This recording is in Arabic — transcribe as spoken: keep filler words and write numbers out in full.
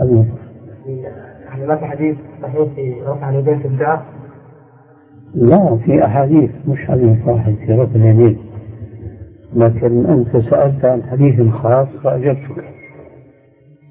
حنيفة. يعني ما في حديث صحيح في رفع اليدين في الدعاء؟ لا، في أحاديث مش حديث واحد في رفع اليدين، لكن أنت سألت عن حديث خاص فأجبتك.